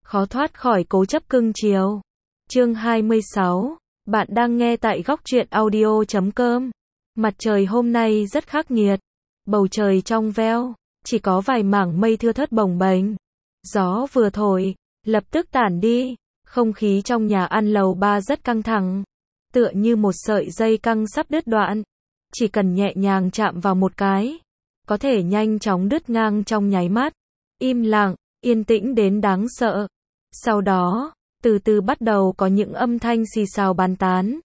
khó thoát khỏi cố chấp cưng chiều. Chương 26, bạn đang nghe tại góc truyện audio.com. Mặt trời hôm nay rất khắc nghiệt, bầu trời trong veo, chỉ có vài mảng mây thưa thớt bồng bềnh. Gió vừa thổi, lập tức tản đi, không khí trong nhà ăn lầu 3 rất căng thẳng, tựa như một sợi dây căng sắp đứt đoạn. Chỉ cần nhẹ nhàng chạm vào một cái, có thể nhanh chóng đứt ngang trong nháy mắt. Im lặng, yên tĩnh đến đáng sợ. Sau đó, từ từ bắt đầu có những âm thanh xì xào bàn tán.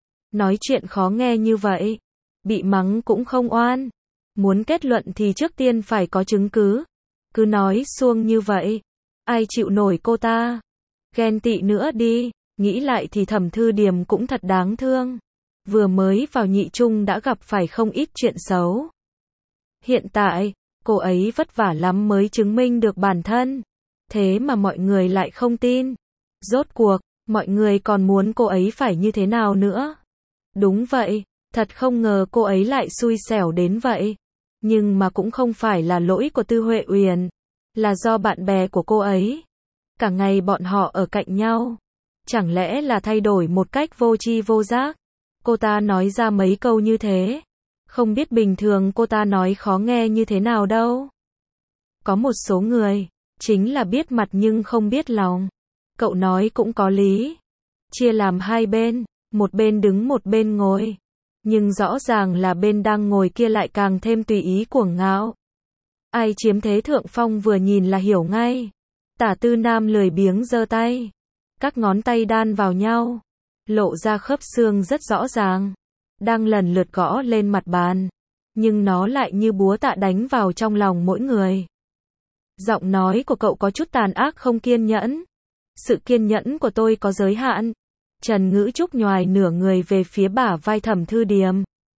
Nói chuyện khó nghe như vậy, bị mắng cũng không oan. Muốn kết luận thì trước tiên phải có chứng cứ. Cứ nói suông như vậy, ai chịu nổi cô ta. Ghen tị nữa đi, nghĩ lại thì Thẩm Thư Điềm cũng thật đáng thương. Vừa mới vào nhị trung đã gặp phải không ít chuyện xấu. Hiện tại, cô ấy vất vả lắm mới chứng minh được bản thân. Thế mà mọi người lại không tin. Rốt cuộc, mọi người còn muốn cô ấy phải như thế nào nữa? Đúng vậy, thật không ngờ cô ấy lại xui xẻo đến vậy. Nhưng mà cũng không phải là lỗi của Tư Huệ Uyển, là do bạn bè của cô ấy. Cả ngày bọn họ ở cạnh nhau. Chẳng lẽ là thay đổi một cách vô tri vô giác? Cô ta nói ra mấy câu như thế. Không biết bình thường cô ta nói khó nghe như thế nào đâu. Có một số người, chính là biết mặt nhưng không biết lòng. Cậu nói cũng có lý. Chia làm hai bên, một bên đứng một bên ngồi. Nhưng rõ ràng là bên đang ngồi kia lại càng thêm tùy ý cuồng ngạo. Ai chiếm thế thượng phong vừa nhìn là hiểu ngay. Tả Tư Nam lười biếng giơ tay. Các ngón tay đan vào nhau, lộ ra khớp xương rất rõ ràng. Đang lần lượt gõ lên mặt bàn. Nhưng nó lại như búa tạ đánh vào trong lòng mỗi người. Giọng nói của cậu có chút tàn ác không kiên nhẫn. Sự kiên nhẫn của tôi có giới hạn. Trần Ngữ Trúc nhoài nửa người về phía bả vai Thẩm Thư Điềm.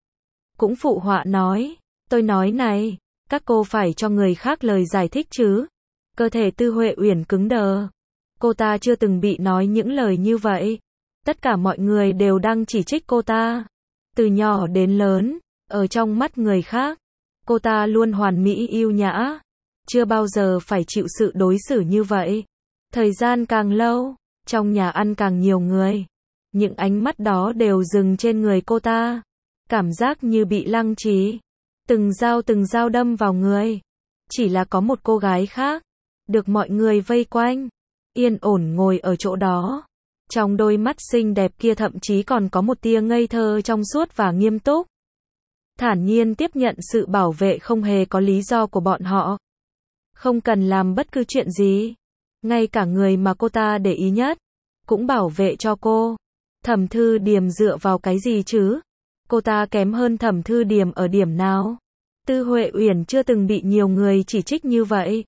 Cũng phụ họa nói, tôi nói này, các cô phải cho người khác lời giải thích chứ. Cơ thể Tư Huệ Uyển cứng đờ. Cô ta chưa từng bị nói những lời như vậy. Tất cả mọi người đều đang chỉ trích cô ta. Từ nhỏ đến lớn, ở trong mắt người khác, cô ta luôn hoàn mỹ yêu nhã. Chưa bao giờ phải chịu sự đối xử như vậy. Thời gian càng lâu, trong nhà ăn càng nhiều người. Những ánh mắt đó đều dừng trên người cô ta. Cảm giác như bị lăng trì. Từng dao đâm vào người. Chỉ là có một cô gái khác, được mọi người vây quanh, yên ổn ngồi ở chỗ đó. Trong đôi mắt xinh đẹp kia thậm chí còn có một tia ngây thơ trong suốt và nghiêm túc. Thản nhiên tiếp nhận sự bảo vệ không hề có lý do của bọn họ. Không cần làm bất cứ chuyện gì. Ngay cả người mà cô ta để ý nhất, cũng bảo vệ cho cô. Thẩm Thư Điềm dựa vào cái gì chứ? Cô ta kém hơn Thẩm Thư Điềm ở điểm nào? Tư Huệ Uyển chưa từng bị nhiều người chỉ trích như vậy.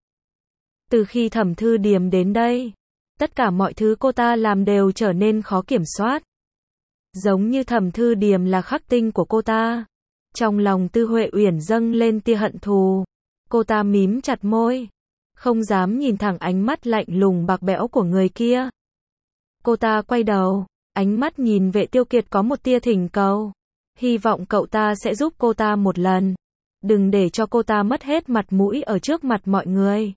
Từ khi Thẩm Thư Điềm đến đây, tất cả mọi thứ cô ta làm đều trở nên khó kiểm soát. Giống như Thẩm Thư Điềm là khắc tinh của cô ta. Trong lòng Tư Huệ Uyển dâng lên tia hận thù. Cô ta mím chặt môi, không dám nhìn thẳng ánh mắt lạnh lùng bạc bẽo của người kia. Cô ta quay đầu, ánh mắt nhìn Vệ Tiêu Kiệt có một tia thỉnh cầu. Hy vọng cậu ta sẽ giúp cô ta một lần. Đừng để cho cô ta mất hết mặt mũi ở trước mặt mọi người.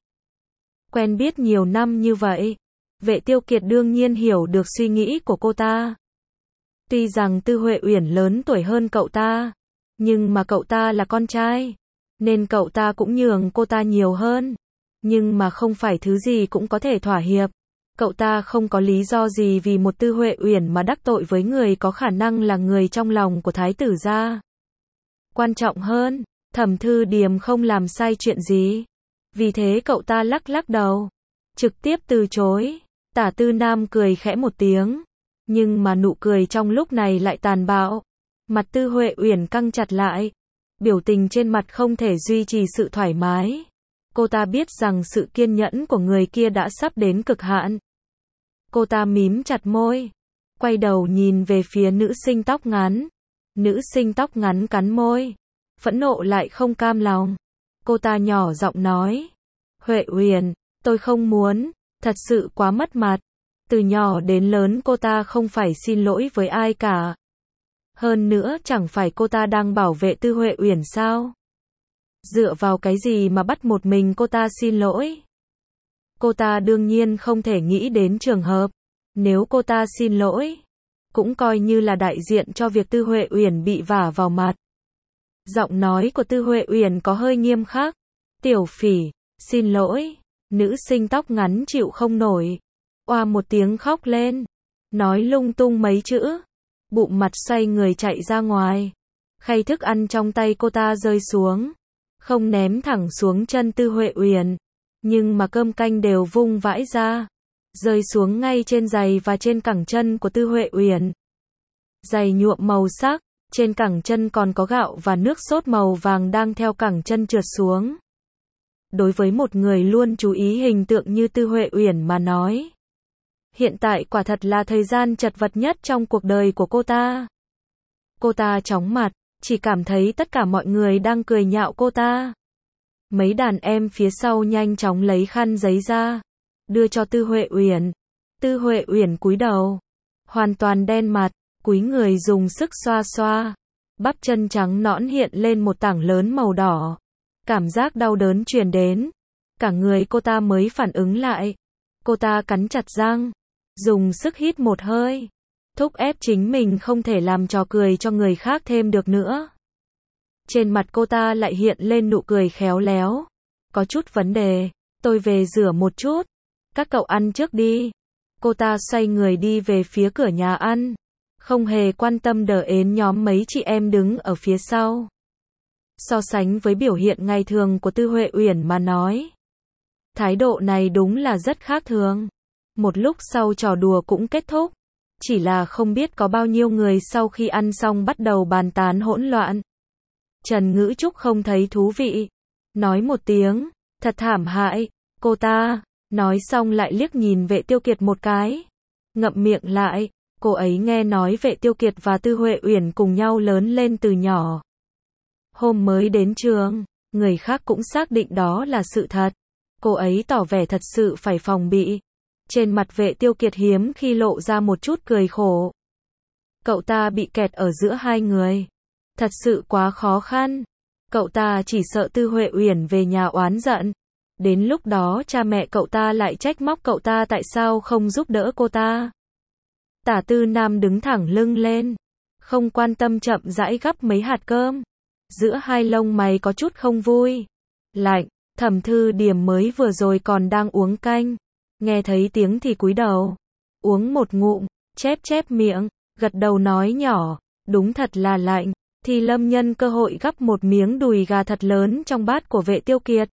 Quen biết nhiều năm như vậy, Vệ Tiêu Kiệt đương nhiên hiểu được suy nghĩ của cô ta. Tuy rằng Tư Huệ Uyển lớn tuổi hơn cậu ta, nhưng mà cậu ta là con trai, nên cậu ta cũng nhường cô ta nhiều hơn. Nhưng mà không phải thứ gì cũng có thể thỏa hiệp. Cậu ta không có lý do gì vì một Tư Huệ Uyển mà đắc tội với người có khả năng là người trong lòng của Thái tử gia. Quan trọng hơn, Thẩm Thư Điềm không làm sai chuyện gì. Vì thế cậu ta lắc lắc đầu, trực tiếp từ chối. Tả Tư Nam cười khẽ một tiếng, nhưng mà nụ cười trong lúc này lại tàn bạo. Mặt Tư Huệ Uyển căng chặt lại, biểu tình trên mặt không thể duy trì sự thoải mái. Cô ta biết rằng sự kiên nhẫn của người kia đã sắp đến cực hạn. Cô ta mím chặt môi, quay đầu nhìn về phía nữ sinh tóc ngắn. Nữ sinh tóc ngắn cắn môi, phẫn nộ lại không cam lòng. Cô ta nhỏ giọng nói, Huệ Uyển, tôi không muốn, thật sự quá mất mặt. Từ nhỏ đến lớn cô ta không phải xin lỗi với ai cả. Hơn nữa chẳng phải cô ta đang bảo vệ Tư Huệ Uyển sao? Dựa vào cái gì mà bắt một mình cô ta xin lỗi? Cô ta đương nhiên không thể nghĩ đến trường hợp, nếu cô ta xin lỗi, cũng coi như là đại diện cho việc Tư Huệ Uyển bị vả vào mặt. Giọng nói của Tư Huệ Uyển có hơi nghiêm khắc. Tiểu Phỉ, xin lỗi. Nữ sinh tóc ngắn chịu không nổi. Oa một tiếng khóc lên. Nói lung tung mấy chữ. Bụng mặt xoay người chạy ra ngoài. Khay thức ăn trong tay cô ta rơi xuống. Không ném thẳng xuống chân Tư Huệ Uyển. Nhưng mà cơm canh đều vung vãi ra. Rơi xuống ngay trên giày và trên cẳng chân của Tư Huệ Uyển. Giày nhuộm màu sắc. Trên cẳng chân còn có gạo và nước sốt màu vàng đang theo cẳng chân trượt xuống. Đối với một người luôn chú ý hình tượng như Tư Huệ Uyển mà nói, hiện tại quả thật là thời gian chật vật nhất trong cuộc đời của cô ta. Cô ta chóng mặt, chỉ cảm thấy tất cả mọi người đang cười nhạo cô ta. Mấy đàn em phía sau nhanh chóng lấy khăn giấy ra, đưa cho Tư Huệ Uyển. Tư Huệ Uyển cúi đầu, hoàn toàn đen mặt, cúi người dùng sức xoa xoa. Bắp chân trắng nõn hiện lên một tảng lớn màu đỏ. Cảm giác đau đớn truyền đến. Cả người cô ta mới phản ứng lại. Cô ta cắn chặt răng, dùng sức hít một hơi. Thúc ép chính mình không thể làm trò cười cho người khác thêm được nữa. Trên mặt cô ta lại hiện lên nụ cười khéo léo. Có chút vấn đề, tôi về rửa một chút. Các cậu ăn trước đi. Cô ta xoay người đi về phía cửa nhà ăn. Không hề quan tâm đờ ến nhóm mấy chị em đứng ở phía sau. So sánh với biểu hiện ngày thường của Tư Huệ Uyển mà nói, thái độ này đúng là rất khác thường. Một lúc sau trò đùa cũng kết thúc. Chỉ là không biết có bao nhiêu người sau khi ăn xong bắt đầu bàn tán hỗn loạn. Trần Ngữ Trúc không thấy thú vị. Nói một tiếng, thật thảm hại, cô ta. Nói xong lại liếc nhìn Vệ Tiêu Kiệt một cái. Ngậm miệng lại. Cô ấy nghe nói Vệ Tiêu Kiệt và Tư Huệ Uyển cùng nhau lớn lên từ nhỏ. Hôm mới đến trường, người khác cũng xác định đó là sự thật. Cô ấy tỏ vẻ thật sự phải phòng bị. Trên mặt Vệ Tiêu Kiệt hiếm khi lộ ra một chút cười khổ. Cậu ta bị kẹt ở giữa hai người. Thật sự quá khó khăn. Cậu ta chỉ sợ Tư Huệ Uyển về nhà oán giận. Đến lúc đó cha mẹ cậu ta lại trách móc cậu ta tại sao không giúp đỡ cô ta. Tả Tư Nam đứng thẳng lưng lên, không quan tâm chậm rãi gắp mấy hạt cơm. Giữa hai lông mày có chút không vui. Lạnh, Thẩm Thư Điểm mới vừa rồi còn đang uống canh. Nghe thấy tiếng thì cúi đầu. Uống một ngụm, chép chép miệng, gật đầu nói nhỏ. Đúng thật là lạnh. Thì Lâm nhân cơ hội gắp một miếng đùi gà thật lớn trong bát của Vệ Tiêu Kiệt.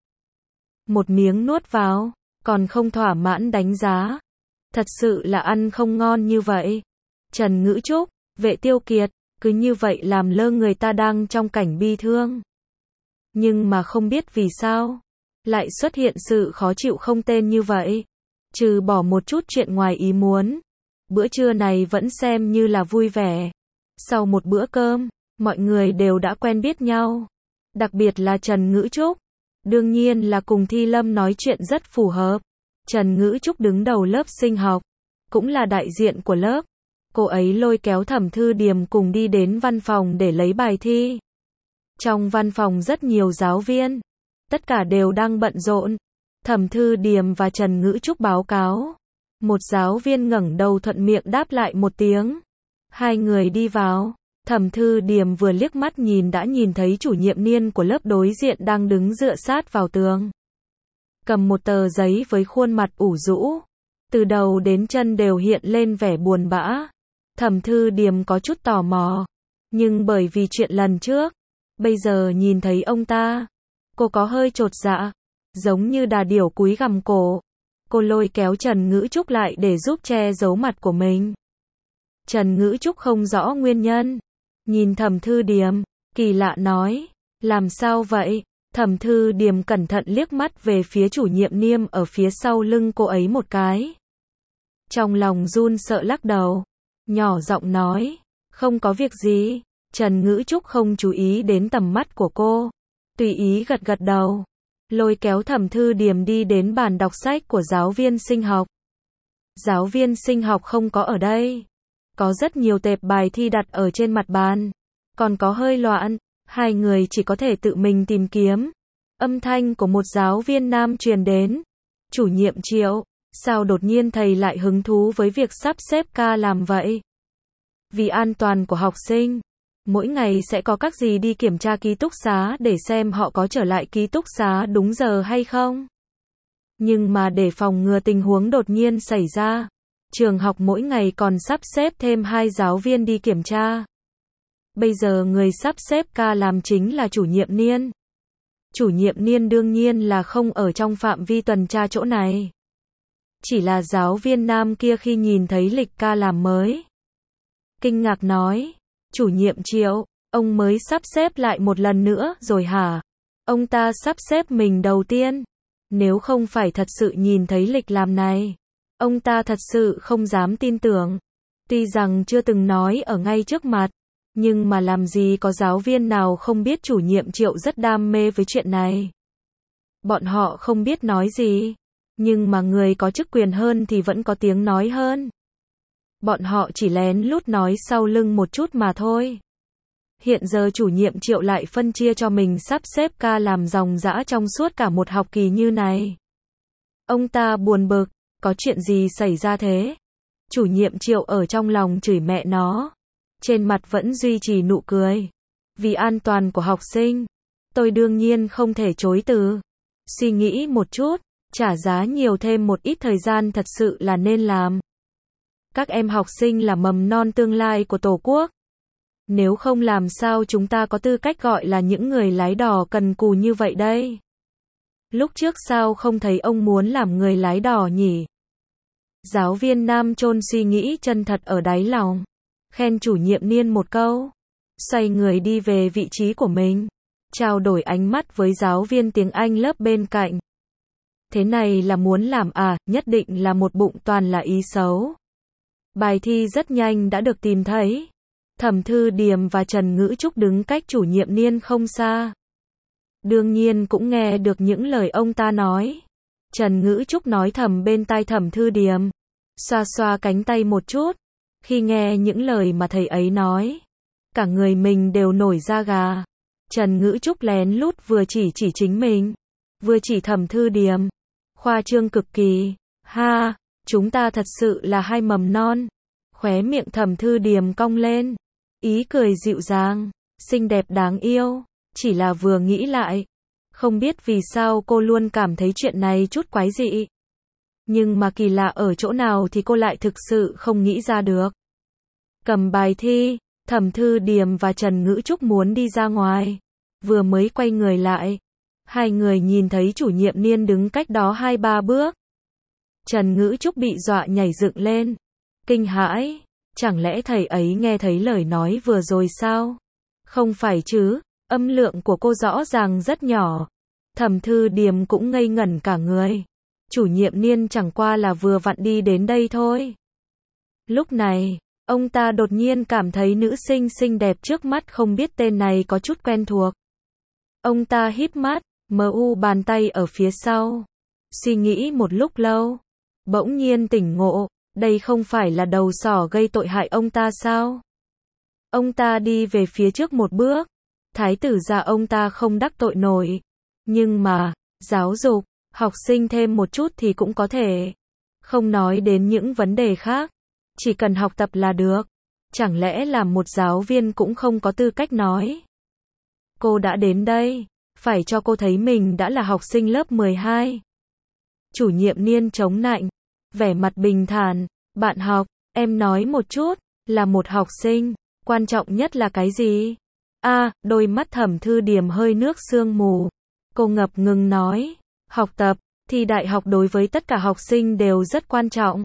Một miếng nuốt vào, còn không thỏa mãn đánh giá. Thật sự là ăn không ngon như vậy. Trần Ngữ Trúc, Vệ Tiêu Kiệt, cứ như vậy làm lơ người ta đang trong cảnh bi thương. Nhưng mà không biết vì sao, lại xuất hiện sự khó chịu không tên như vậy. Trừ bỏ một chút chuyện ngoài ý muốn, bữa trưa này vẫn xem như là vui vẻ. Sau một bữa cơm, mọi người đều đã quen biết nhau. Đặc biệt là Trần Ngữ Trúc. Đương nhiên là cùng Thi Lâm nói chuyện rất phù hợp. Trần Ngữ Trúc đứng đầu lớp sinh học, cũng là đại diện của lớp. Cô ấy lôi kéo Thẩm Thư Điềm cùng đi đến văn phòng để lấy bài thi. Trong văn phòng rất nhiều giáo viên, tất cả đều đang bận rộn. Thẩm Thư Điềm và Trần Ngữ Trúc báo cáo. Một giáo viên ngẩng đầu thuận miệng đáp lại một tiếng. Hai người đi vào. Thẩm Thư Điềm vừa liếc mắt nhìn đã nhìn thấy chủ nhiệm niên của lớp đối diện đang đứng dựa sát vào tường. Cầm một tờ giấy với khuôn mặt ủ rũ. Từ đầu đến chân đều hiện lên vẻ buồn bã. Thẩm Thư Điềm có chút tò mò. Nhưng bởi vì chuyện lần trước, bây giờ nhìn thấy ông ta, cô có hơi chột dạ. Giống như đà điểu cúi gằm cổ. Cô lôi kéo Trần Ngữ Trúc lại để giúp che giấu mặt của mình. Trần Ngữ Trúc không rõ nguyên nhân. Nhìn Thẩm Thư Điềm, kỳ lạ nói. Làm sao vậy? Thẩm Thư Điềm cẩn thận liếc mắt về phía chủ nhiệm niêm ở phía sau lưng cô ấy một cái. Trong lòng run sợ lắc đầu. Nhỏ giọng nói. Không có việc gì. Trần Ngữ Trúc không chú ý đến tầm mắt của cô. Tùy ý gật gật đầu. Lôi kéo Thẩm Thư Điềm đi đến bàn đọc sách của giáo viên sinh học. Giáo viên sinh học không có ở đây. Có rất nhiều tệp bài thi đặt ở trên mặt bàn. Còn có hơi loạn. Hai người chỉ có thể tự mình tìm kiếm. Âm thanh của một giáo viên nam truyền đến. Chủ nhiệm Triệu, sao đột nhiên thầy lại hứng thú với việc sắp xếp ca làm vậy? Vì an toàn của học sinh, mỗi ngày sẽ có các dì đi kiểm tra ký túc xá để xem họ có trở lại ký túc xá đúng giờ hay không. Nhưng mà để phòng ngừa tình huống đột nhiên xảy ra, trường học mỗi ngày còn sắp xếp thêm 2 giáo viên đi kiểm tra. Bây giờ người sắp xếp ca làm chính là chủ nhiệm Niên. Chủ nhiệm Niên đương nhiên là không ở trong phạm vi tuần tra chỗ này. Chỉ là giáo viên nam kia khi nhìn thấy lịch ca làm mới, kinh ngạc nói, chủ nhiệm Triệu, ông mới sắp xếp lại một lần nữa rồi hả? Ông ta sắp xếp mình đầu tiên. Nếu không phải thật sự nhìn thấy lịch làm này, ông ta thật sự không dám tin tưởng. Tuy rằng chưa từng nói ở ngay trước mặt, nhưng mà làm gì có giáo viên nào không biết chủ nhiệm Triệu rất đam mê với chuyện này. Bọn họ không biết nói gì, nhưng mà người có chức quyền hơn thì vẫn có tiếng nói hơn. Bọn họ chỉ lén lút nói sau lưng một chút mà thôi. Hiện giờ chủ nhiệm Triệu lại phân chia cho mình sắp xếp ca làm ròng rã trong suốt cả một học kỳ như này. Ông ta buồn bực, có chuyện gì xảy ra thế? Chủ nhiệm Triệu ở trong lòng chửi mẹ nó, trên mặt vẫn duy trì nụ cười. Vì an toàn của học sinh, tôi đương nhiên không thể chối từ. Suy nghĩ một chút, trả giá nhiều thêm một ít thời gian thật sự là nên làm. Các em học sinh là mầm non tương lai của Tổ quốc. Nếu không làm sao chúng ta có tư cách gọi là những người lái đò cần cù như vậy đây? Lúc trước sao không thấy ông muốn làm người lái đò nhỉ? Giáo viên nam chôn suy nghĩ chân thật ở đáy lòng, khen chủ nhiệm Niên một câu, xoay người đi về vị trí của mình, trao đổi ánh mắt với giáo viên tiếng Anh lớp bên cạnh. Thế này là muốn làm à, nhất định là một bụng toàn là ý xấu. Bài thi rất nhanh đã được tìm thấy. Thẩm Thư Điềm và Trần Ngữ Trúc đứng cách chủ nhiệm Niên không xa. Đương nhiên cũng nghe được những lời ông ta nói. Trần Ngữ Trúc nói thầm bên tai Thẩm Thư Điềm, xoa xoa cánh tay một chút. Khi nghe những lời mà thầy ấy nói, cả người mình đều nổi da gà. Trần Ngữ Trúc lén lút vừa chỉ chính mình, vừa chỉ Thẩm Thư Điềm. Khoa trương cực kỳ. Ha, chúng ta thật sự là hai mầm non. Khóe miệng Thẩm Thư Điềm cong lên, ý cười dịu dàng, xinh đẹp đáng yêu. Chỉ là vừa nghĩ lại, không biết vì sao cô luôn cảm thấy chuyện này chút quái dị. Nhưng mà kỳ lạ ở chỗ nào thì cô lại thực sự không nghĩ ra được. Cầm bài thi, Thẩm Thư Điềm và Trần Ngữ Trúc muốn đi ra ngoài. Vừa mới quay người lại, hai người nhìn thấy chủ nhiệm Niên đứng cách đó 2-3 bước. Trần Ngữ Trúc bị dọa nhảy dựng lên, kinh hãi, chẳng lẽ thầy ấy nghe thấy lời nói vừa rồi sao? Không phải chứ, âm lượng của cô rõ ràng rất nhỏ. Thẩm Thư Điềm cũng ngây ngẩn cả người. Chủ nhiệm Niên chẳng qua là vừa vặn đi đến đây thôi. Lúc này, ông ta đột nhiên cảm thấy nữ sinh xinh đẹp trước mắt không biết tên này có chút quen thuộc. Ông ta híp mắt, mu bàn tay ở phía sau. Suy nghĩ một lúc lâu, bỗng nhiên tỉnh ngộ, đây không phải là đầu sỏ gây tội hại ông ta sao? Ông ta đi về phía trước một bước. Thái tử gia ông ta không đắc tội nổi. Nhưng mà, giáo dục, học sinh thêm một chút thì cũng có thể. Không nói đến những vấn đề khác. Chỉ cần học tập là được. Chẳng lẽ làm một giáo viên cũng không có tư cách nói? Cô đã đến đây, phải cho cô thấy mình đã là học sinh lớp 12. Chủ nhiệm Niên chống nạnh, vẻ mặt bình thản, bạn học, em nói một chút, là một học sinh, quan trọng nhất là cái gì? Đôi mắt Thẩm Thư Điềm hơi nước sương mù. Cô ngập ngừng nói, học tập, thì đại học đối với tất cả học sinh đều rất quan trọng.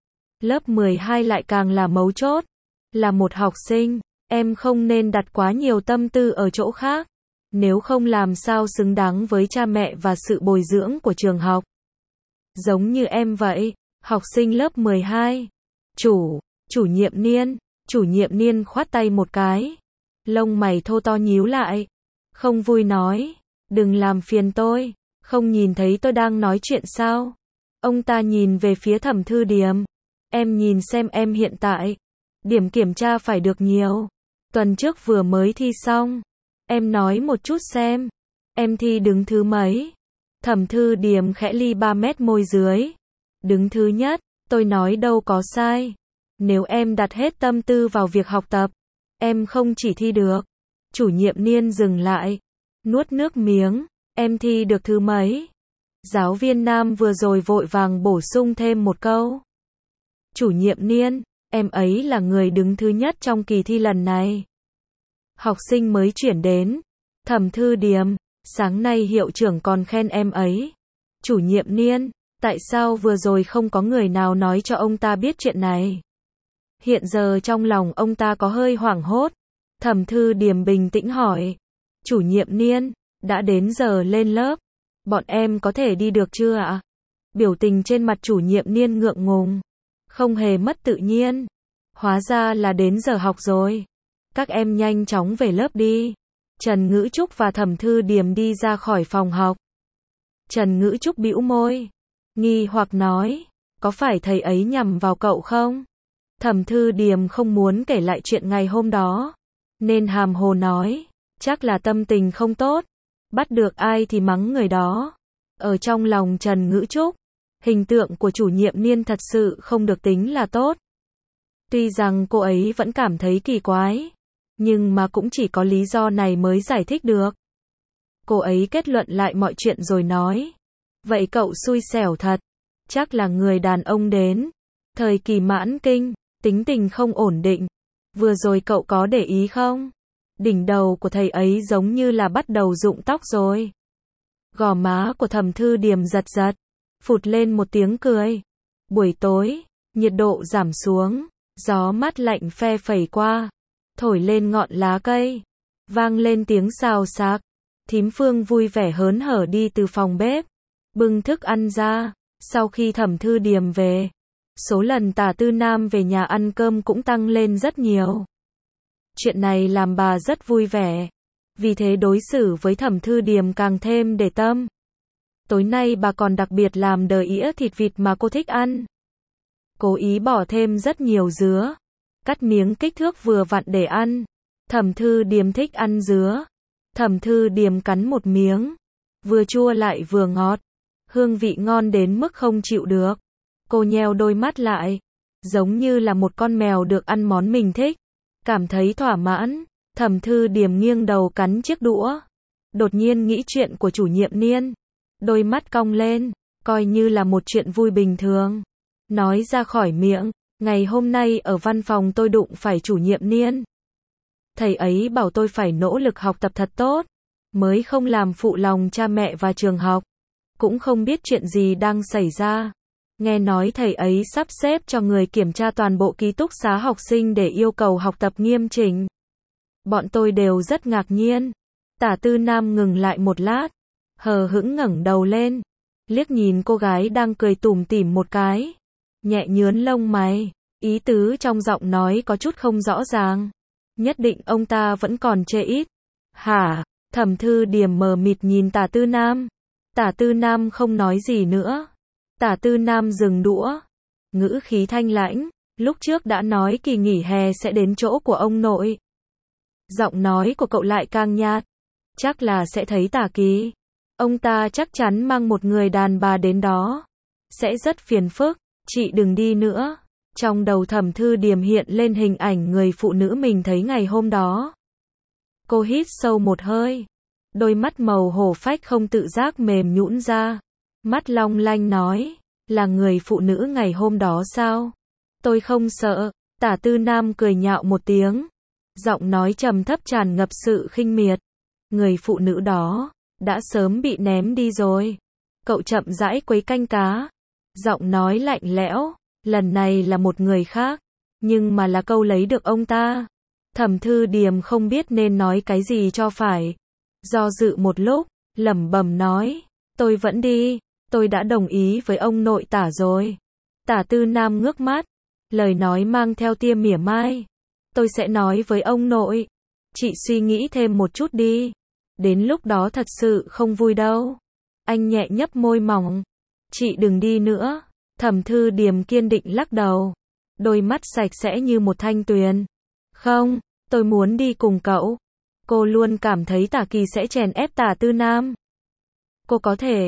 Lớp 12 lại càng là mấu chốt. Là một học sinh, em không nên đặt quá nhiều tâm tư ở chỗ khác. Nếu không làm sao xứng đáng với cha mẹ và sự bồi dưỡng của trường học. Giống như em vậy, học sinh lớp 12. Chủ nhiệm Niên khoát tay một cái. Lông mày thô to nhíu lại. Không vui nói, đừng làm phiền tôi, không nhìn thấy tôi đang nói chuyện sao? Ông ta nhìn về phía Thẩm Thư Điềm. Em nhìn xem em hiện tại, điểm kiểm tra phải được nhiều. Tuần trước vừa mới thi xong. Em nói một chút xem, em thi đứng thứ mấy? Thẩm Thư Điềm khẽ li 3 mét môi dưới. Đứng thứ nhất, tôi nói đâu có sai. Nếu em đặt hết tâm tư vào việc học tập, em không chỉ thi được. Chủ nhiệm Niên dừng lại, nuốt nước miếng, em thi được thứ mấy? Giáo viên nam vừa rồi vội vàng bổ sung thêm một câu. Chủ nhiệm Niên, em ấy là người đứng thứ nhất trong kỳ thi lần này. Học sinh mới chuyển đến. Thẩm Thư Điềm, sáng nay hiệu trưởng còn khen em ấy. Chủ nhiệm Niên, tại sao vừa rồi không có người nào nói cho ông ta biết chuyện này? Hiện giờ trong lòng ông ta có hơi hoảng hốt. Thẩm Thư Điềm bình tĩnh hỏi. Chủ nhiệm Niên, đã đến giờ lên lớp. Bọn em có thể đi được chưa ạ? Biểu tình trên mặt chủ nhiệm Niên ngượng ngùng. Không hề mất tự nhiên. Hóa ra là đến giờ học rồi. Các em nhanh chóng về lớp đi. Trần Ngữ Trúc và Thẩm Thư Điềm đi ra khỏi phòng học. Trần Ngữ Trúc bĩu môi, nghi hoặc nói, có phải thầy ấy nhằm vào cậu không? Thẩm Thư Điềm không muốn kể lại chuyện ngày hôm đó, nên hàm hồ nói, chắc là tâm tình không tốt, bắt được ai thì mắng người đó. Ở trong lòng Trần Ngữ Trúc, hình tượng của chủ nhiệm Niên thật sự không được tính là tốt. Tuy rằng cô ấy vẫn cảm thấy kỳ quái, nhưng mà cũng chỉ có lý do này mới giải thích được. Cô ấy kết luận lại mọi chuyện rồi nói, vậy cậu xui xẻo thật, chắc là người đàn ông đến, thời kỳ mãn kinh, tính tình không ổn định. Vừa rồi cậu có để ý không? Đỉnh đầu của thầy ấy giống như là bắt đầu rụng tóc rồi. Gò má của Thẩm Thư Điềm giật giật, phụt lên một tiếng cười. Buổi tối, nhiệt độ giảm xuống, gió mát lạnh phe phẩy qua, thổi lên ngọn lá cây, vang lên tiếng xào xạc. Thím Phương vui vẻ hớn hở đi từ phòng bếp, bưng thức ăn ra. Sau khi Thẩm Thư Điềm về, số lần Tả Tư Nam về nhà ăn cơm cũng tăng lên rất nhiều. Chuyện này làm bà rất vui vẻ, vì thế đối xử với Thẩm Thư Điềm càng thêm để tâm. Tối nay bà còn đặc biệt làm đờ ĩa thịt vịt mà cô thích ăn. Cố ý bỏ thêm rất nhiều dứa, cắt miếng kích thước vừa vặn để ăn. Thẩm Thư Điềm thích ăn dứa. Thẩm Thư Điềm cắn một miếng, vừa chua lại vừa ngọt, hương vị ngon đến mức không chịu được. Cô nheo đôi mắt lại, giống như là một con mèo được ăn món mình thích, cảm thấy thỏa mãn. Thẩm Thư Điềm nghiêng đầu cắn chiếc đũa, đột nhiên nghĩ chuyện của chủ nhiệm Niên, đôi mắt cong lên, coi như là một chuyện vui bình thường, nói ra khỏi miệng. Ngày hôm nay ở văn phòng tôi đụng phải chủ nhiệm Niên. Thầy ấy bảo tôi phải nỗ lực học tập thật tốt, mới không làm phụ lòng cha mẹ và trường học. Cũng không biết chuyện gì đang xảy ra. Nghe nói thầy ấy sắp xếp cho người kiểm tra toàn bộ ký túc xá học sinh để yêu cầu học tập nghiêm chỉnh. Bọn tôi đều rất ngạc nhiên. Tả Tư Nam ngừng lại một lát, hờ hững ngẩng đầu lên, liếc nhìn cô gái đang cười tủm tỉm một cái, nhẹ nhướng lông mày, ý tứ trong giọng nói có chút không rõ ràng. Nhất định ông ta vẫn còn chê ít. Hả? Thẩm Thư Điềm mờ mịt nhìn Tả Tư Nam. Tả Tư Nam không nói gì nữa. Tả Tư Nam dừng đũa, ngữ khí thanh lãnh, lúc trước đã nói kỳ nghỉ hè sẽ đến chỗ của ông nội. Giọng nói của cậu lại càng nhạt, chắc là sẽ thấy Tả Kỳ. Ông ta chắc chắn mang một người đàn bà đến đó, sẽ rất phiền phức, chị đừng đi nữa. Trong đầu Thẩm Thư Điềm hiện lên hình ảnh người phụ nữ mình thấy ngày hôm đó. Cô hít sâu một hơi, đôi mắt màu hổ phách không tự giác mềm nhũn ra, mắt long lanh nói, là người phụ nữ ngày hôm đó sao? Tôi không sợ. Tả Tư Nam cười nhạo một tiếng, giọng nói trầm thấp tràn ngập sự khinh miệt. Người phụ nữ đó đã sớm bị ném đi rồi. Cậu chậm rãi quấy canh cá, giọng nói lạnh lẽo, lần này là một người khác, nhưng mà là câu lấy được ông ta. Thẩm Thư Điềm không biết nên nói cái gì cho phải, do dự một lúc, lẩm bẩm nói, tôi vẫn đi, tôi đã đồng ý với ông nội Tả rồi. Tả Tư Nam ngước mắt, lời nói mang theo tia mỉa mai, tôi sẽ nói với ông nội, chị suy nghĩ thêm một chút đi, đến lúc đó thật sự không vui đâu. Anh nhẹ nhấp môi mỏng, chị đừng đi nữa. Thẩm Thư Điềm kiên định lắc đầu, đôi mắt sạch sẽ như một thanh tuyền. Không, tôi muốn đi cùng cậu. Cô luôn cảm thấy Tả Kỳ sẽ chèn ép Tả Tư Nam. Cô có thể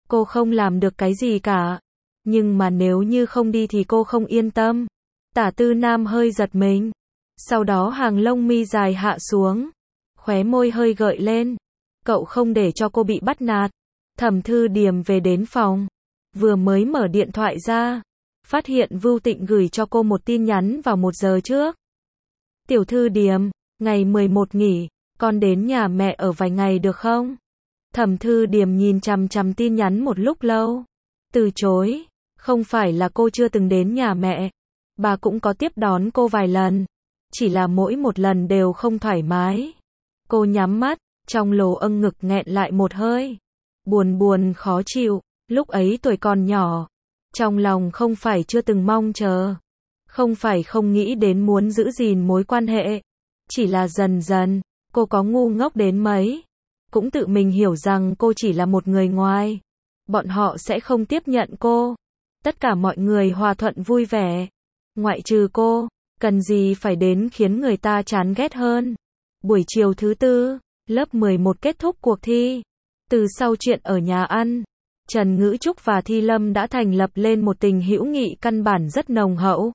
Cô không làm được cái gì cả. Nhưng mà nếu như không đi thì cô không yên tâm. Tả Tư Nam hơi giật mình. Sau đó hàng lông mi dài hạ xuống. Khóe môi hơi gợi lên. Cậu không để cho cô bị bắt nạt. Thẩm Thư Điềm về đến phòng. Vừa mới mở điện thoại ra. Phát hiện Vưu Tịnh gửi cho cô một tin nhắn vào 1 giờ trước. Tiểu Thư Điềm, ngày 11 nghỉ, con đến nhà mẹ ở vài ngày được không? Thẩm Thư Điềm nhìn chằm chằm tin nhắn một lúc lâu. Từ chối, không phải là cô chưa từng đến nhà mẹ. Bà cũng có tiếp đón cô vài lần. Chỉ là mỗi một lần đều không thoải mái. Cô nhắm mắt, trong lồ âng ngực nghẹn lại một hơi. Buồn buồn khó chịu, lúc ấy tuổi còn nhỏ. Trong lòng không phải chưa từng mong chờ. Không phải không nghĩ đến muốn giữ gìn mối quan hệ. Chỉ là dần dần, cô có ngu ngốc đến mấy. Cũng tự mình hiểu rằng cô chỉ là một người ngoài. Bọn họ sẽ không tiếp nhận cô. Tất cả mọi người hòa thuận vui vẻ. Ngoại trừ cô, cần gì phải đến khiến người ta chán ghét hơn. Buổi chiều thứ tư, lớp 11 kết thúc cuộc thi. Từ sau chuyện ở nhà ăn, Trần Ngữ Trúc và Thi Lâm đã thành lập lên một tình hữu nghị căn bản rất nồng hậu.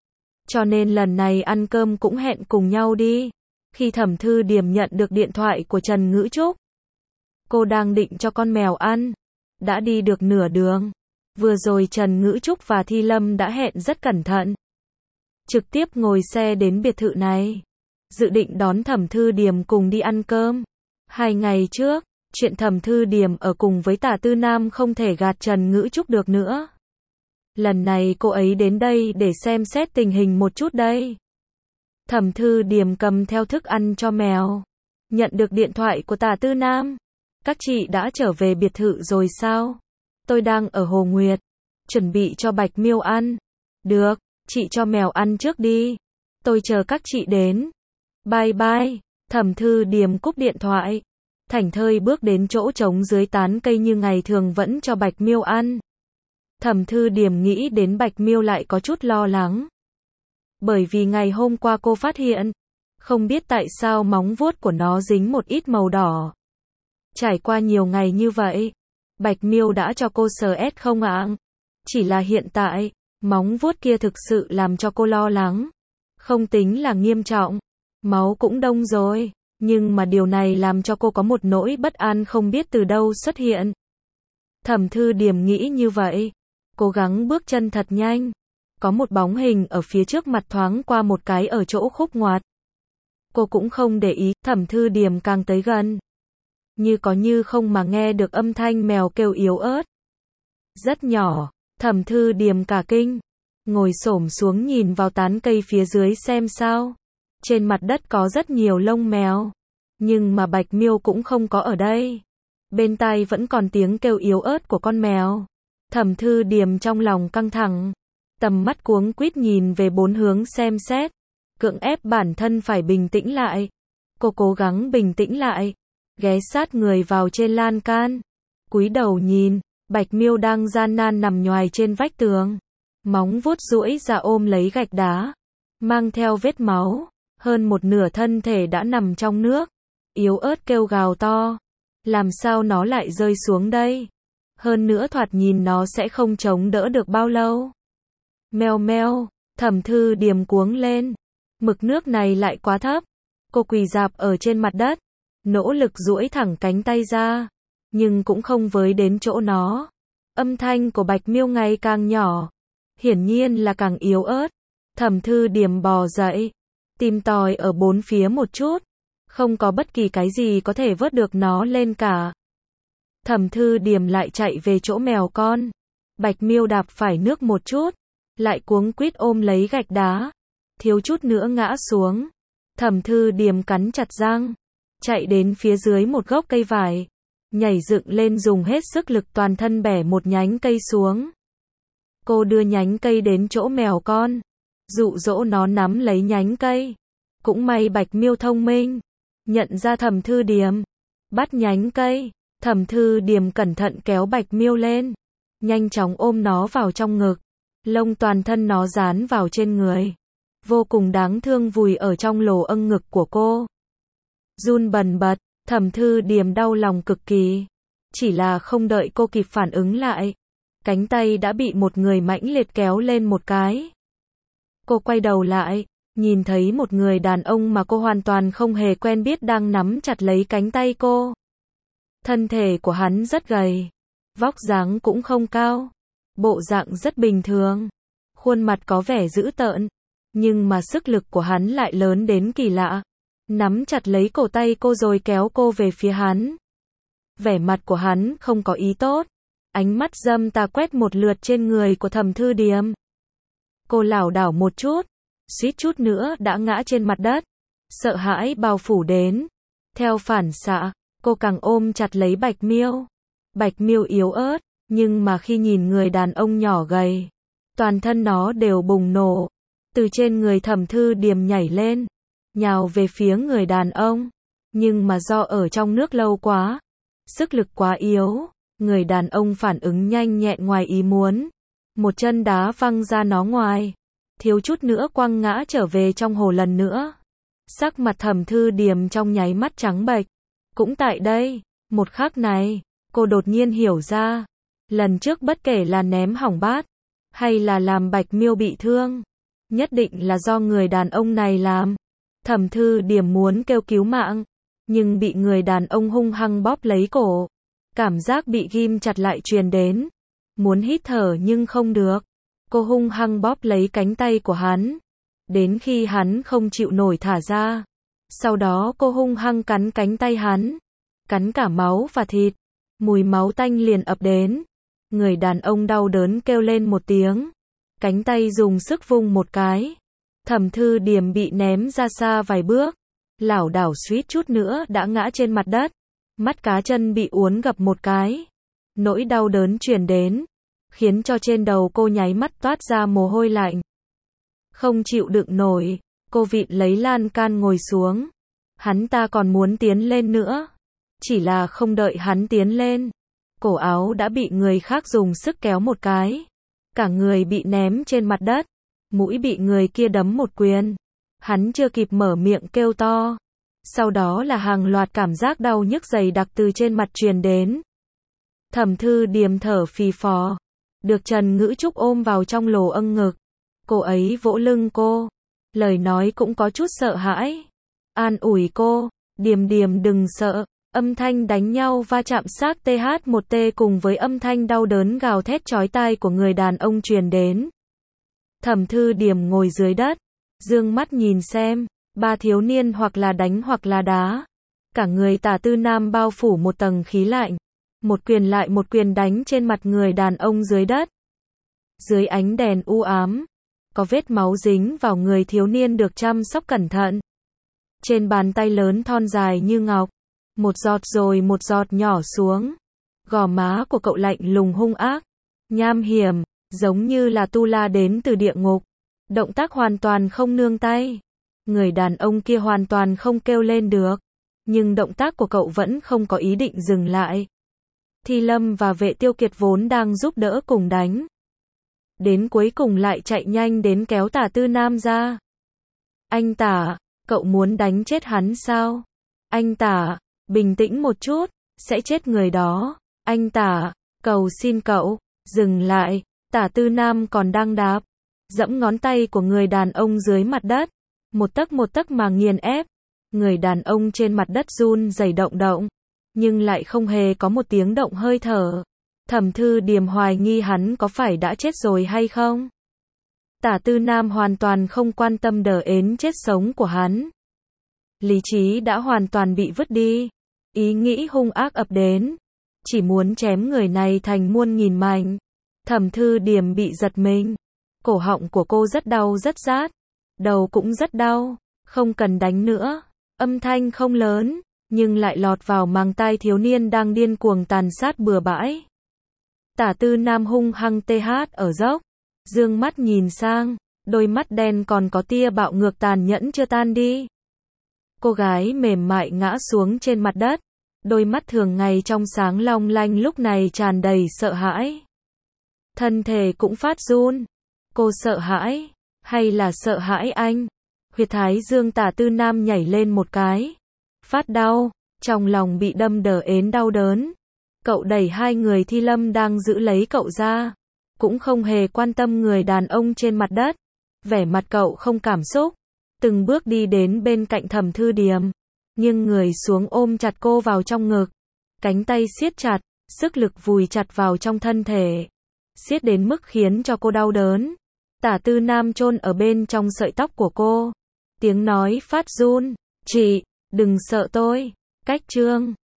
Cho nên lần này ăn cơm cũng hẹn cùng nhau đi. Khi Thẩm Thư Điềm nhận được điện thoại của Trần Ngữ Trúc, cô đang định cho con mèo ăn. Đã đi được nửa đường. Vừa rồi Trần Ngữ Trúc và Thi Lâm đã hẹn rất cẩn thận. Trực tiếp ngồi xe đến biệt thự này. Dự định đón Thẩm Thư Điềm cùng đi ăn cơm. 2 ngày trước, chuyện Thẩm Thư Điềm ở cùng với Tả Tư Nam không thể gạt Trần Ngữ Trúc được nữa. Lần này cô ấy đến đây để xem xét tình hình một chút đây. Thẩm Thư Điềm cầm theo thức ăn cho mèo. Nhận được điện thoại của Tả Tư Nam. Các chị đã trở về biệt thự rồi sao? Tôi đang ở Hồ Nguyệt. Chuẩn bị cho Bạch Miêu ăn. Được, chị cho mèo ăn trước đi. Tôi chờ các chị đến. Bye bye. Thẩm Thư Điềm cúp điện thoại. Thảnh thơi bước đến chỗ trống dưới tán cây như ngày thường vẫn cho Bạch Miêu ăn. Thẩm Thư Điềm nghĩ đến Bạch Miêu lại có chút lo lắng. Bởi vì ngày hôm qua cô phát hiện, không biết tại sao móng vuốt của nó dính một ít màu đỏ. Trải qua nhiều ngày như vậy, Bạch Miêu đã cho cô sờ không ạ? Chỉ là hiện tại, móng vuốt kia thực sự làm cho cô lo lắng. Không tính là nghiêm trọng, máu cũng đông rồi, nhưng mà điều này làm cho cô có một nỗi bất an không biết từ đâu xuất hiện. Thẩm Thư Điềm nghĩ như vậy, cố gắng bước chân thật nhanh. Có một bóng hình ở phía trước mặt thoáng qua một cái ở chỗ khúc ngoặt. Cô cũng không để ý, Thẩm Thư Điềm càng tới gần. Như có như không mà nghe được âm thanh mèo kêu yếu ớt. Rất nhỏ, Thẩm Thư Điềm cả kinh. Ngồi xổm xuống nhìn vào tán cây phía dưới xem sao. Trên mặt đất có rất nhiều lông mèo. Nhưng mà Bạch Miêu cũng không có ở đây. Bên tai vẫn còn tiếng kêu yếu ớt của con mèo. Thẩm Thư Điềm trong lòng căng thẳng. Tầm mắt cuống quýt nhìn về bốn hướng xem xét. Cưỡng ép bản thân phải bình tĩnh lại. Cô cố gắng bình tĩnh lại. Ghé sát người vào trên lan can. Cúi đầu nhìn, Bạch Miêu đang gian nan nằm nhoài trên vách tường. Móng vuốt duỗi ra ôm lấy gạch đá. Mang theo vết máu. Hơn một nửa thân thể đã nằm trong nước. Yếu ớt kêu gào to. Làm sao nó lại rơi xuống đây? Hơn nữa thoạt nhìn nó sẽ không chống đỡ được bao lâu. Meo meo, Thẩm Thư Điềm cuống lên. Mực nước này lại quá thấp. Cô quỳ rạp ở trên mặt đất. Nỗ lực duỗi thẳng cánh tay ra. Nhưng cũng không với đến chỗ nó. Âm thanh của Bạch Miêu ngày càng nhỏ. Hiển nhiên là càng yếu ớt. Thẩm Thư Điềm bò dậy. Tìm tòi ở bốn phía một chút. Không có bất kỳ cái gì có thể vớt được nó lên cả. Thẩm Thư Điềm lại chạy về chỗ mèo con. Bạch Miêu đạp phải nước một chút. Lại cuống quýt ôm lấy gạch đá. Thiếu chút nữa ngã xuống. Thẩm Thư Điềm cắn chặt răng. Chạy đến phía dưới một gốc cây vải. Nhảy dựng lên dùng hết sức lực toàn thân bẻ một nhánh cây xuống. Cô đưa nhánh cây đến chỗ mèo con. Dụ dỗ nó nắm lấy nhánh cây. Cũng may Bạch Miêu thông minh. Nhận ra Thẩm Thư Điềm. Bắt nhánh cây. Thẩm Thư Điềm cẩn thận kéo Bạch Miêu lên. Nhanh chóng ôm nó vào trong ngực. Lông toàn thân nó dán vào trên người. Vô cùng đáng thương vùi ở trong lồ âng ngực của cô. Run bần bật, Thẩm Thư Điềm đau lòng cực kỳ. Chỉ là không đợi cô kịp phản ứng lại, cánh tay đã bị một người mãnh liệt kéo lên một cái. Cô quay đầu lại, nhìn thấy một người đàn ông mà cô hoàn toàn không hề quen biết đang nắm chặt lấy cánh tay cô. Thân thể của hắn rất gầy, vóc dáng cũng không cao, bộ dạng rất bình thường, khuôn mặt có vẻ dữ tợn, nhưng mà sức lực của hắn lại lớn đến kỳ lạ. Nắm chặt lấy cổ tay cô rồi kéo cô về phía hắn. Vẻ mặt của hắn không có ý tốt, ánh mắt dâm tà quét một lượt trên người của Thẩm Thư Điềm. Cô lảo đảo một chút, suýt chút nữa đã ngã trên mặt đất, sợ hãi bao phủ đến. Theo phản xạ, cô càng ôm chặt lấy Bạch Miêu. Bạch Miêu yếu ớt, nhưng mà khi nhìn người đàn ông nhỏ gầy, toàn thân nó đều bùng nổ, từ trên người Thẩm Thư Điềm nhảy lên, nhào về phía người đàn ông. Nhưng mà do ở trong nước lâu quá, sức lực quá yếu, người đàn ông phản ứng nhanh nhẹn ngoài ý muốn, một chân đá văng ra nó ngoài, thiếu chút nữa quăng ngã trở về trong hồ lần nữa. Sắc mặt Thẩm Thư Điềm trong nháy mắt trắng bệch. Cũng tại đây, một khắc này, cô đột nhiên hiểu ra, lần trước bất kể là ném hỏng bát, hay là làm Bạch Miêu bị thương, nhất định là do người đàn ông này làm. Thẩm Thư Điềm muốn kêu cứu mạng, nhưng bị người đàn ông hung hăng bóp lấy cổ. Cảm giác bị ghim chặt lại truyền đến. Muốn hít thở nhưng không được. Cô hung hăng bóp lấy cánh tay của hắn, đến khi hắn không chịu nổi thả ra. Sau đó cô hung hăng cắn cánh tay hắn, cắn cả máu và thịt. Mùi máu tanh liền ập đến. Người đàn ông đau đớn kêu lên một tiếng, cánh tay dùng sức vung một cái. Thẩm Thư Điềm bị ném ra xa vài bước, lảo đảo suýt chút nữa đã ngã trên mặt đất, mắt cá chân bị uốn gập một cái. Nỗi đau đớn truyền đến, khiến cho trên đầu cô nháy mắt toát ra mồ hôi lạnh. Không chịu đựng nổi, cô vịn lấy lan can ngồi xuống. Hắn ta còn muốn tiến lên nữa, chỉ là không đợi hắn tiến lên, cổ áo đã bị người khác dùng sức kéo một cái, cả người bị ném trên mặt đất, mũi bị người kia đấm một quyền. Hắn chưa kịp mở miệng kêu to, sau đó là hàng loạt cảm giác đau nhức dày đặc từ trên mặt truyền đến. Thẩm Thư Điềm thở phì phò, được Trần Ngữ Trúc ôm vào trong lồ âng ngực. Cô ấy vỗ lưng cô, lời nói cũng có chút sợ hãi, an ủi cô, Điềm Điềm đừng sợ. Âm thanh đánh nhau va chạm xác TH1T cùng với âm thanh đau đớn gào thét chói tai của người đàn ông truyền đến. Thẩm Thư Điềm ngồi dưới đất, dương mắt nhìn xem, ba thiếu niên hoặc là đánh hoặc là đá. Cả người Tả Tư Nam bao phủ một tầng khí lạnh, một quyền lại một quyền đánh trên mặt người đàn ông dưới đất. Dưới ánh đèn u ám, có vết máu dính vào người thiếu niên được chăm sóc cẩn thận. Trên bàn tay lớn thon dài như ngọc, một giọt rồi một giọt nhỏ xuống. Gò má của cậu lạnh lùng hung ác, nham hiểm, giống như là tu la đến từ địa ngục. Động tác hoàn toàn không nương tay. Người đàn ông kia hoàn toàn không kêu lên được, nhưng động tác của cậu vẫn không có ý định dừng lại. Thi Lâm và Vệ Tiêu Kiệt vốn đang giúp đỡ cùng đánh, đến cuối cùng lại chạy nhanh đến kéo Tả Tư Nam ra. Anh Tả, cậu muốn đánh chết hắn sao? Anh Tả, bình tĩnh một chút, sẽ chết người đó. Anh Tả, cầu xin cậu, dừng lại. Tả Tư Nam còn đang đạp, dẫm ngón tay của người đàn ông dưới mặt đất, một tấc mà nghiền ép. Người đàn ông trên mặt đất run rẩy động động, nhưng lại không hề có một tiếng động hơi thở. Thẩm Thư Điềm hoài nghi hắn có phải đã chết rồi hay không. Tả Tư Nam hoàn toàn không quan tâm đờ ến chết sống của hắn. Lý trí đã hoàn toàn bị vứt đi, ý nghĩ hung ác ập đến, chỉ muốn chém người này thành muôn nghìn mảnh. Thẩm Thư Điềm bị giật mình, cổ họng của cô rất đau rất rát, đầu cũng rất đau, không cần đánh nữa. Âm thanh không lớn, nhưng lại lọt vào màng tai thiếu niên đang điên cuồng tàn sát bừa bãi. Tả Tư Nam hung hăng TH ở dốc, dương mắt nhìn sang, đôi mắt đen còn có tia bạo ngược tàn nhẫn chưa tan đi. Cô gái mềm mại ngã xuống trên mặt đất, đôi mắt thường ngày trong sáng long lanh lúc này tràn đầy sợ hãi. Thân thể cũng phát run. Cô sợ hãi, hay là sợ hãi anh? Huyệt thái dương Tả Tư Nam nhảy lên một cái, phát đau, trong lòng bị đâm đờ ến đau đớn. Cậu đẩy hai người Thi Lâm đang giữ lấy cậu ra, cũng không hề quan tâm người đàn ông trên mặt đất. Vẻ mặt cậu không cảm xúc, từng bước đi đến bên cạnh Thẩm Thư Điềm, nghiêng người xuống ôm chặt cô vào trong ngực. Cánh tay siết chặt, sức lực vùi chặt vào trong thân thể, siết đến mức khiến cho cô đau đớn. Tả Tư Nam chôn ở bên trong sợi tóc của cô, tiếng nói phát run, "Chị, đừng sợ tôi." Cách chương